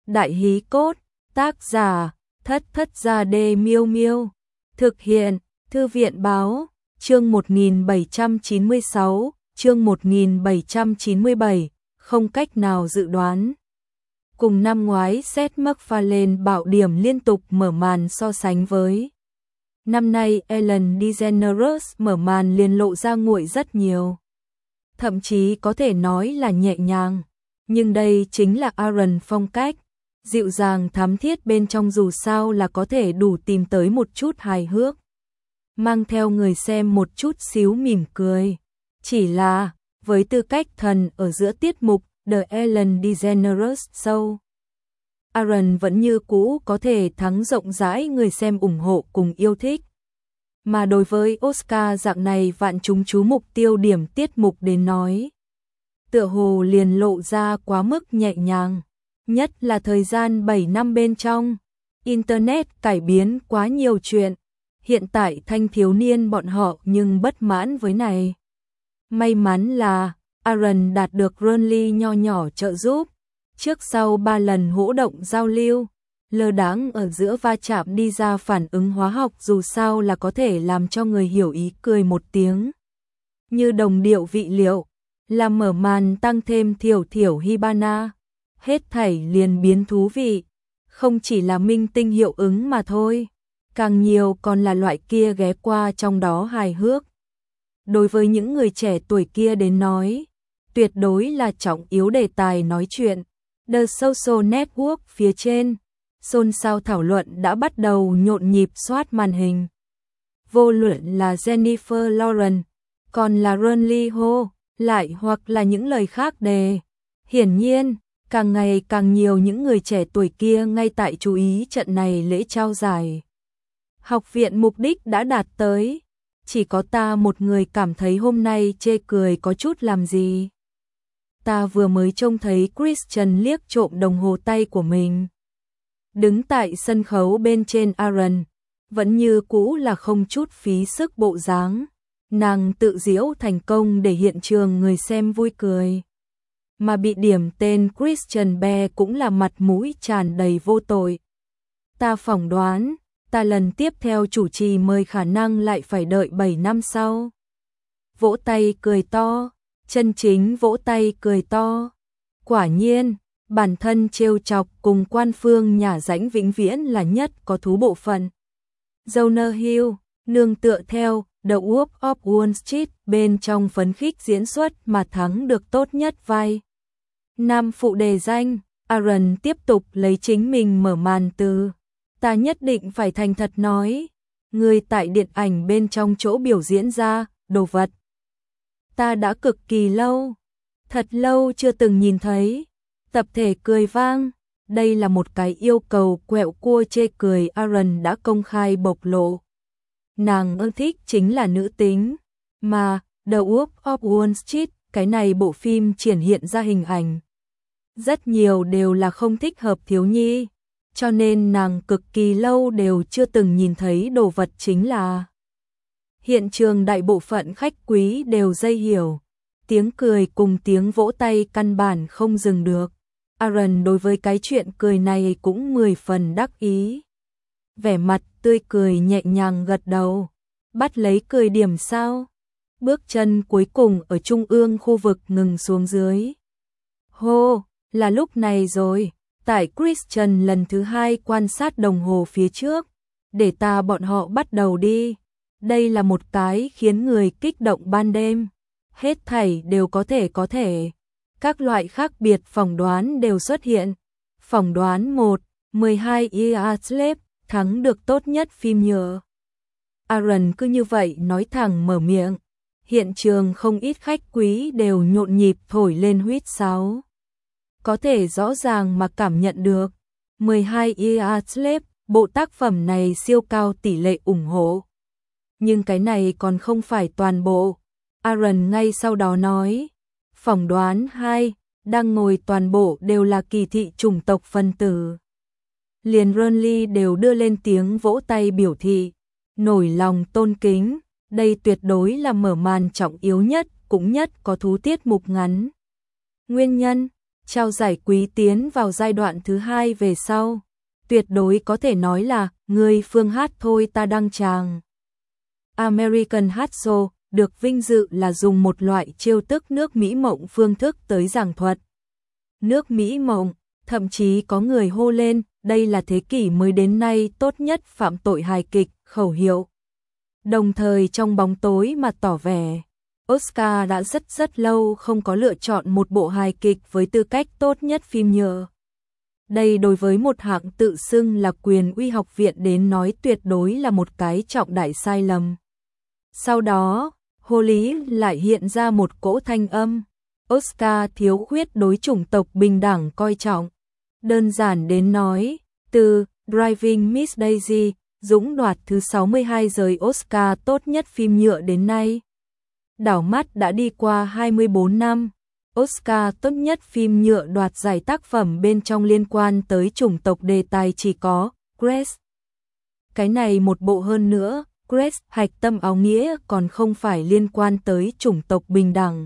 Đại hí cốt, tác giả, Thất Thất Gia Đê Miêu Miêu. Thực hiện, Thư viện báo, chương 1796, chương 1797, không cách nào dự đoán. Cùng năm ngoái Seth MacFarlane bạo điểm liên tục mở màn so sánh với. Năm nay Ellen DeGeneres mở màn liền lộ ra nguội rất nhiều. Thậm chí có thể nói là nhẹ nhàng. Nhưng đây chính là Aaron phong cách. Dịu dàng thắm thiết bên trong dù sao là có thể đủ tìm tới một chút hài hước. Mang theo người xem một chút xíu mỉm cười. Chỉ là, với tư cách thần ở giữa tiết mục The Ellen DeGeneres Show, Aaron vẫn như cũ có thể thắng rộng rãi người xem ủng hộ cùng yêu thích. Mà đối với Oscar dạng này vạn chúng chú mục tiêu điểm tiết mục đến nói, tựa hồ liền lộ ra quá mức nhẹ nhàng. Nhất là thời gian 7 năm bên trong, Internet cải biến quá nhiều chuyện. Hiện tại thanh thiếu niên bọn họ nhưng bất mãn với này. May mắn là Aaron đạt được Ronly nho nhỏ trợ giúp. Trước sau 3 lần hỗ động giao lưu, lơ đãng ở giữa va chạm đi ra phản ứng hóa học dù sao là có thể làm cho người hiểu ý cười một tiếng. Như đồng điệu vị liệu, là mở màn tăng thêm thiểu thiểu Hibana. Hết thảy liền biến thú vị, không chỉ là minh tinh hiệu ứng mà thôi, càng nhiều còn là loại kia ghé qua trong đó hài hước. Đối với những người trẻ tuổi kia đến nói, tuyệt đối là trọng yếu đề tài nói chuyện. The Social Network phía trên, xôn xao thảo luận đã bắt đầu nhộn nhịp soát màn hình. Vô luận là Jennifer Lawrence, còn là Ronly Ho, lại hoặc là những lời khác đề. Hiển nhiên, càng ngày càng nhiều những người trẻ tuổi kia ngay tại chú ý trận này lễ trao giải. Học viện mục đích đã đạt tới, chỉ có ta một người cảm thấy hôm nay chê cười có chút làm gì. Ta vừa mới trông thấy Christian liếc trộm đồng hồ tay của mình. Đứng tại sân khấu bên trên Aaron, vẫn như cũ là không chút phí sức bộ dáng. Nàng tự giễu thành công để hiện trường người xem vui cười. Mà bị điểm tên Christian Bale cũng là mặt mũi tràn đầy vô tội. Ta phỏng đoán, ta lần tiếp theo chủ trì mời khả năng lại phải đợi 7 năm sau. Vỗ tay cười to, chân chính vỗ tay cười to. Quả nhiên, bản thân trêu chọc cùng quan phương nhà rãnh vĩnh viễn là nhất có thú bộ phận. Jonah Hill, nương tựa theo The Wolf of Wall Street bên trong phấn khích diễn xuất mà thắng được tốt nhất vai nam phụ đề danh. Aaron tiếp tục lấy chính mình mở màn từ ta nhất định phải thành thật nói, người tại điện ảnh bên trong chỗ biểu diễn ra đồ vật. Ta đã cực kỳ lâu, thật lâu chưa từng nhìn thấy. Tập thể cười vang, đây là một cái yêu cầu quẹo cua chê cười Aaron đã công khai bộc lộ. Nàng ưa thích chính là nữ tính, mà The Wolf of Wall Street, cái này bộ phim triển hiện ra hình ảnh. Rất nhiều đều là không thích hợp thiếu nhi, cho nên nàng cực kỳ lâu đều chưa từng nhìn thấy đồ vật chính là. Hiện trường đại bộ phận khách quý đều dây hiểu, tiếng cười cùng tiếng vỗ tay căn bản không dừng được. Aaron đối với cái chuyện cười này cũng 10 phần đắc ý. Vẻ mặt tươi cười nhẹ nhàng gật đầu, bắt lấy cười điểm sao. Bước chân cuối cùng ở trung ương khu vực ngừng xuống dưới. Hô, là lúc này rồi, tại Christian lần thứ 2 quan sát đồng hồ phía trước, để ta bọn họ bắt đầu đi. Đây là một cái khiến người kích động ban đêm. Hết thảy đều có thể. Các loại khác biệt phỏng đoán đều xuất hiện. Phỏng đoán 1, 12 years slave, thắng được tốt nhất phim nhựa. Aaron cứ như vậy nói thẳng mở miệng. Hiện trường không ít khách quý đều nhộn nhịp thổi lên huýt sáo. Có thể rõ ràng mà cảm nhận được 12 years slave, bộ tác phẩm này siêu cao tỷ lệ ủng hộ. Nhưng cái này còn không phải toàn bộ. Aaron ngay sau đó nói, phỏng đoán 2, đang ngồi toàn bộ đều là kỳ thị chủng tộc phân tử. Liền Ronly đều đưa lên tiếng vỗ tay biểu thị, nổi lòng tôn kính, đây tuyệt đối là mở màn trọng yếu nhất, cũng nhất có thú tiết mục ngắn. Nguyên nhân, trao giải quý tiến vào giai đoạn thứ 2 về sau. Tuyệt đối có thể nói là người phương hát thôi ta đăng tràng. American Hát Show được vinh dự là dùng một loại chiêu thức nước Mỹ mộng phương thức tới giảng thuật. Nước Mỹ mộng, thậm chí có người hô lên, đây là thế kỷ mới đến nay tốt nhất phạm tội hài kịch, khẩu hiệu. Đồng thời trong bóng tối mà tỏ vẻ, Oscar đã rất lâu không có lựa chọn một bộ hài kịch với tư cách tốt nhất phim nhựa. Đây đối với một hạng tự xưng là quyền uy học viện đến nói tuyệt đối là một cái trọng đại sai lầm. Sau đó, hồ lý lại hiện ra một cỗ thanh âm. Oscar thiếu khuyết đối chủng tộc bình đẳng coi trọng. Đơn giản đến nói, từ Driving Miss Daisy, Dũng đoạt thứ 62 giới Oscar tốt nhất phim nhựa đến nay. Đảo mắt đã đi qua 24 năm. Oscar tốt nhất phim nhựa đoạt giải tác phẩm bên trong liên quan tới chủng tộc đề tài chỉ có Grace. Cái này một bộ hơn nữa, Grace hạch tâm áo nghĩa còn không phải liên quan tới chủng tộc bình đẳng,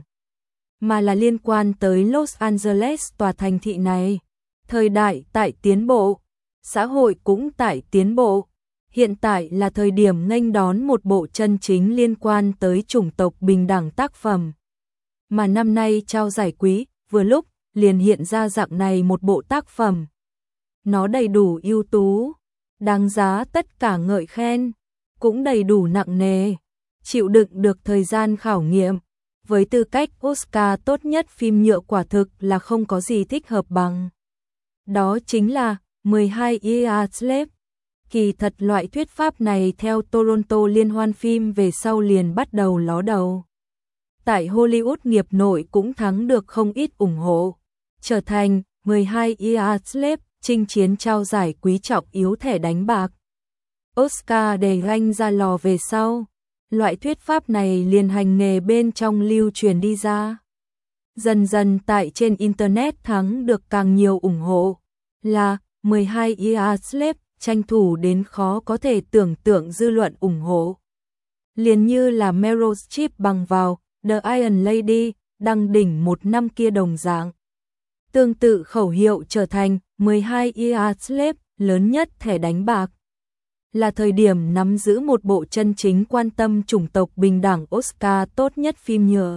mà là liên quan tới Los Angeles tòa thành thị này. Thời đại tại tiến bộ, xã hội cũng tại tiến bộ. Hiện tại là thời điểm nghênh đón một bộ chân chính liên quan tới chủng tộc bình đẳng tác phẩm. Mà năm nay trao giải quý, vừa lúc liền hiện ra dạng này một bộ tác phẩm. Nó đầy đủ ưu tú, đáng giá tất cả ngợi khen, cũng đầy đủ nặng nề, chịu đựng được thời gian khảo nghiệm. Với tư cách Oscar tốt nhất phim nhựa quả thực là không có gì thích hợp bằng. Đó chính là 12 Years Slave. Kỳ thật loại thuyết pháp này theo Toronto liên hoan phim về sau liền bắt đầu ló đầu. Tại Hollywood nghiệp nội cũng thắng được không ít ủng hộ, trở thành 12 Years Slave chinh chiến trao giải quý trọng yếu thẻ đánh bạc. Oscar để ganh ra lò về sau, loại thuyết pháp này liền hành nghề bên trong lưu truyền đi ra. Dần dần tại trên Internet thắng được càng nhiều ủng hộ, là 12 Years Slave tranh thủ đến khó có thể tưởng tượng dư luận ủng hộ. Liền như là Meryl Streep bằng vào The Iron Lady, đăng đỉnh một năm kia đồng dạng. Tương tự khẩu hiệu trở thành 12 Years Slave lớn nhất thẻ đánh bạc. Là thời điểm nắm giữ một bộ chân chính quan tâm chủng tộc bình đẳng Oscar tốt nhất phim nhựa.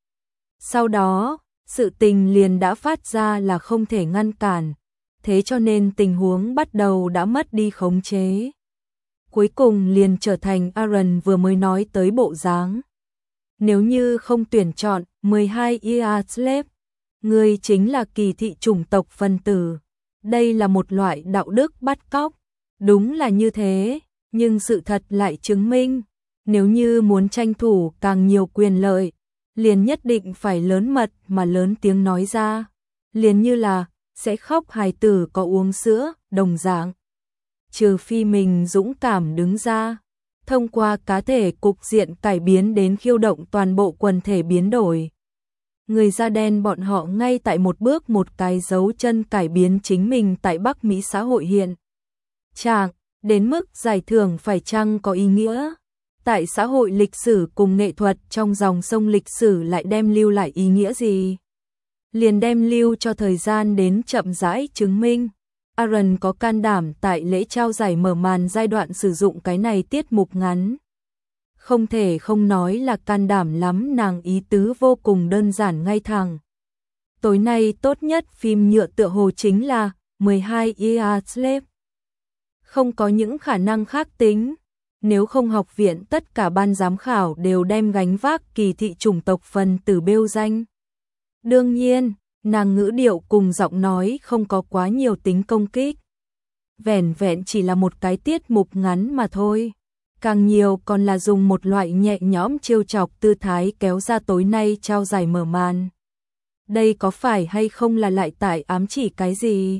Sau đó, sự tình liền đã phát ra là không thể ngăn cản, thế cho nên tình huống bắt đầu đã mất đi khống chế. Cuối cùng liền trở thành Aaron vừa mới nói tới bộ dáng. Nếu như không tuyển chọn 12 Years Slave, người chính là kỳ thị chủng tộc phân tử. Đây là một loại đạo đức bắt cóc. Đúng là như thế, nhưng sự thật lại chứng minh, nếu như muốn tranh thủ càng nhiều quyền lợi, liền nhất định phải lớn mật mà lớn tiếng nói ra. Liền như là, sẽ khóc hài tử có uống sữa, đồng dạng. Trừ phi mình dũng cảm đứng ra, thông qua cá thể cục diện cải biến đến khiêu động toàn bộ quần thể biến đổi. Người da đen bọn họ ngay tại một bước một cái dấu chân cải biến chính mình tại Bắc Mỹ xã hội hiện trạng, đến mức giải thưởng phải chăng có ý nghĩa. Tại xã hội lịch sử cùng nghệ thuật trong dòng sông lịch sử lại đem lưu lại ý nghĩa gì? Liền đem lưu cho thời gian đến chậm rãi chứng minh. Aaron có can đảm tại lễ trao giải mở màn giai đoạn sử dụng cái này tiết mục ngắn. Không thể không nói là can đảm lắm, nàng ý tứ vô cùng đơn giản ngay thẳng. Tối nay tốt nhất phim nhựa tựa hồ chính là 12 Years Slave. Không có những khả năng khác tính, nếu không học viện tất cả ban giám khảo đều đem gánh vác kỳ thị chủng tộc phần tử bêu danh. Đương nhiên, nàng ngữ điệu cùng giọng nói không có quá nhiều tính công kích. Vẻn vẹn chỉ là một cái tiết mục ngắn mà thôi. Càng nhiều còn là dùng một loại nhẹ nhõm trêu chọc tư thái kéo ra tối nay trao giải mở màn. Đây có phải hay không là lại tại ám chỉ cái gì?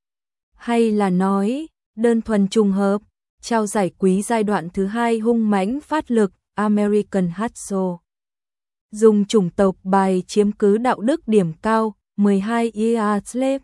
Hay là nói, đơn thuần trùng hợp, trao giải quý giai đoạn thứ 2 hung mãnh phát lực, American Hát Show. Dùng chủng tộc bài chiếm cứ đạo đức điểm cao, 12 Years Slave.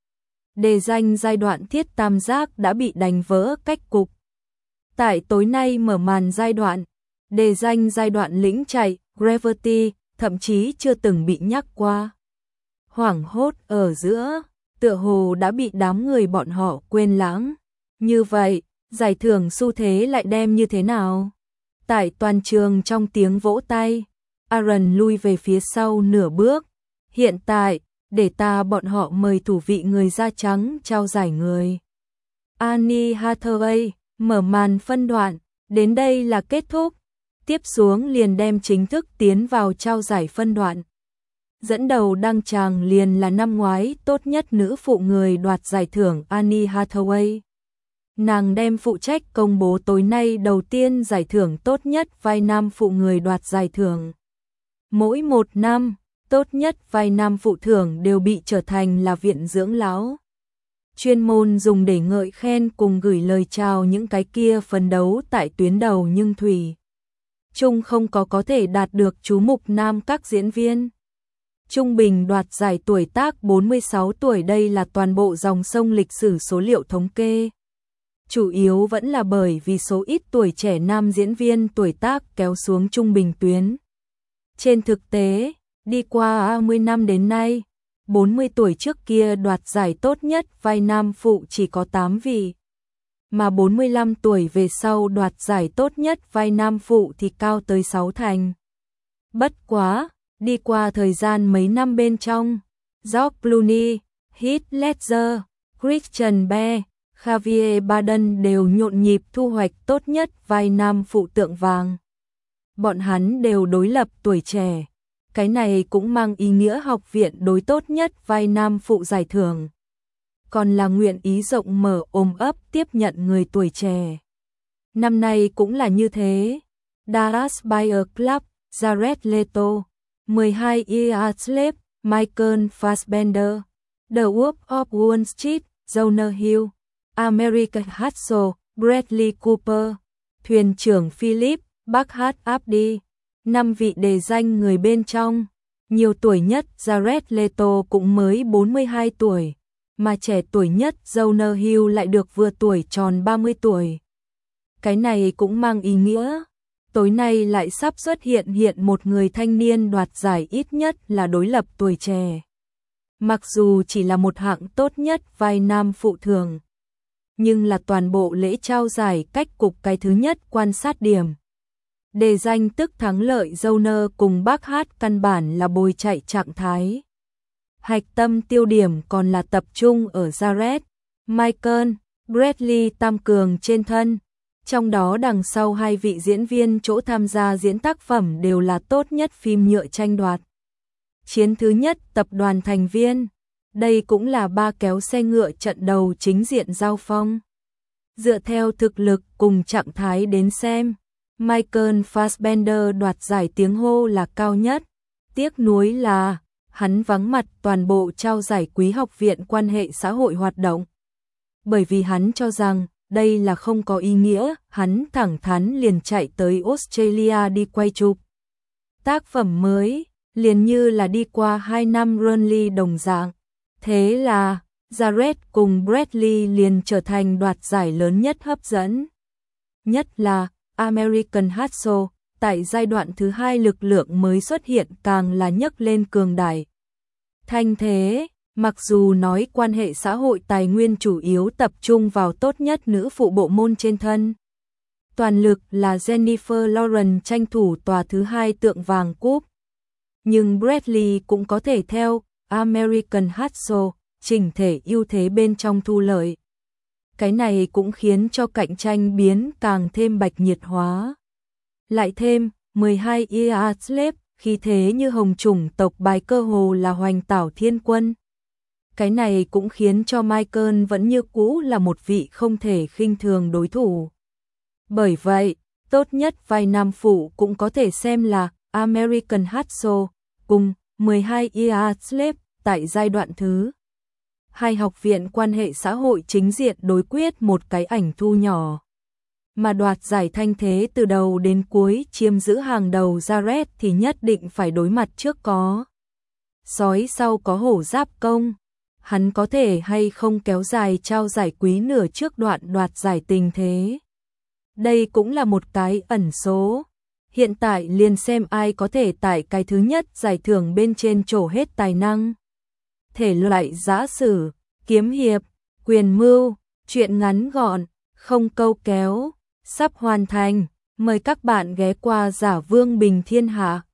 Đề danh giai đoạn thiết tam giác đã bị đánh vỡ cách cục. Tại tối nay mở màn giai đoạn, đề danh giai đoạn lĩnh chạy, Gravity, thậm chí chưa từng bị nhắc qua. hoảng hốt ở giữa, tựa hồ đã bị đám người bọn họ quên lãng. Như vậy, giải thưởng xu thế lại đem như thế nào? Tại toàn trường trong tiếng vỗ tay, Aaron lui về phía sau nửa bước. Hiện tại, để ta bọn họ mời thủ vị người da trắng trao giải người. Anne Hathaway mở màn phân đoạn, đến đây là kết thúc. Tiếp xuống liền đem chính thức tiến vào trao giải phân đoạn. Dẫn đầu đăng tràng liền là năm ngoái tốt nhất nữ phụ người đoạt giải thưởng Anne Hathaway. Nàng đem phụ trách công bố tối nay đầu tiên giải thưởng tốt nhất vai nam phụ người đoạt giải thưởng. Mỗi một năm, tốt nhất vai nam phụ thưởng đều bị trở thành là viện dưỡng lão. Chuyên môn dùng để ngợi khen cùng gửi lời chào những cái kia phấn đấu tại tuyến đầu nhưng thủy chung không có thể đạt được chú mục nam các diễn viên. Trung bình đoạt giải tuổi tác 46 tuổi, đây là toàn bộ dòng sông lịch sử số liệu thống kê. Chủ yếu vẫn là bởi vì số ít tuổi trẻ nam diễn viên tuổi tác kéo xuống trung bình tuyến. Trên thực tế, đi qua 20 năm đến nay, 40 tuổi trước kia đoạt giải tốt nhất vai nam phụ chỉ có 8 vị, mà 45 tuổi về sau đoạt giải tốt nhất vai nam phụ thì cao tới 6 thành. Bất quá, đi qua thời gian mấy năm bên trong, George Clooney, Heath Ledger, Christian Bale, Javier Bardem đều nhộn nhịp thu hoạch tốt nhất vai nam phụ tượng vàng. Bọn hắn đều đối lập tuổi trẻ. Cái này cũng mang ý nghĩa học viện đối tốt nhất vai nam phụ giải thưởng. Còn là nguyện ý rộng mở ôm ấp tiếp nhận người tuổi trẻ. Năm nay cũng là như thế. Dallas Buyers Club, Jared Leto, 12 Years Slave, Michael Fassbender, The Wolf of Wall Street, Jonah Hill, American Hustle, Bradley Cooper, Thuyền trưởng Philip, Bachat Abdi. 5 vị đề danh người bên trong, nhiều tuổi nhất Jared Leto cũng mới 42 tuổi, mà trẻ tuổi nhất Jonah Hill lại được vừa tuổi tròn 30 tuổi. Cái này cũng mang ý nghĩa, tối nay lại sắp xuất hiện một người thanh niên đoạt giải ít nhất là đối lập tuổi trẻ. Mặc dù chỉ là một hạng tốt nhất vai nam phụ thường, nhưng là toàn bộ lễ trao giải cách cục cái thứ nhất quan sát điểm. Đề danh tức thắng lợi Jonah cùng Bachat căn bản là bồi chạy trạng thái. Hạch tâm tiêu điểm còn là tập trung ở Jared, Michael, Bradley tam cường trên thân. Trong đó đằng sau hai vị diễn viên chỗ tham gia diễn tác phẩm đều là tốt nhất phim nhựa tranh đoạt. Chiến thứ nhất tập đoàn thành viên. Đây cũng là ba kéo xe ngựa trận đầu chính diện giao phong. Dựa theo thực lực cùng trạng thái đến xem, Michael Fassbender đoạt giải tiếng hô là cao nhất. Tiếc nuối là, hắn vắng mặt toàn bộ trao giải Quý học viện quan hệ xã hội hoạt động. Bởi vì hắn cho rằng, đây là không có ý nghĩa, hắn thẳng thắn liền chạy tới Australia đi quay chụp. Tác phẩm mới, liền như là đi qua 2 năm Runly đồng dạng. Thế là, Jared cùng Bradley liền trở thành đoạt giải lớn nhất hấp dẫn. Nhất là, American Hustle, tại giai đoạn thứ 2 lực lượng mới xuất hiện càng là nhấc lên cường đại. Thanh thế, mặc dù nói quan hệ xã hội tài nguyên chủ yếu tập trung vào tốt nhất nữ phụ bộ môn trên thân. Toàn lực là Jennifer Lawrence tranh thủ tòa thứ 2 tượng vàng cúp. Nhưng Bradley cũng có thể theo American Hustle, chỉnh thể ưu thế bên trong thu lợi. Cái này cũng khiến cho cạnh tranh biến càng thêm bạch nhiệt hóa. Lại thêm, 12 Years Slave, khi thế như hồng chủng tộc bài cơ hồ là hoành tảo thiên quân. Cái này cũng khiến cho Michael vẫn như cũ là một vị không thể khinh thường đối thủ. Bởi vậy, tốt nhất vai nam phụ cũng có thể xem là American Hustle cùng 12 Years Slave tại giai đoạn thứ 2 học viện quan hệ xã hội chính diện đối quyết một cái ảnh thu nhỏ. Mà đoạt giải thanh thế từ đầu đến cuối chiếm giữ hàng đầu Jared thì nhất định phải đối mặt trước có sói sau có hổ giáp công. Hắn có thể hay không kéo dài trao giải Quý nửa trước đoạn đoạt giải tình thế. Đây cũng là một cái ẩn số. Hiện tại liền xem ai có thể tại cái thứ nhất giải thưởng bên trên trổ hết tài năng. thể loại giã sử, kiếm hiệp, quyền mưu, truyện ngắn gọn, không câu kéo, sắp hoàn thành. Mời các bạn ghé qua Giả Vương Bình Thiên Hạ.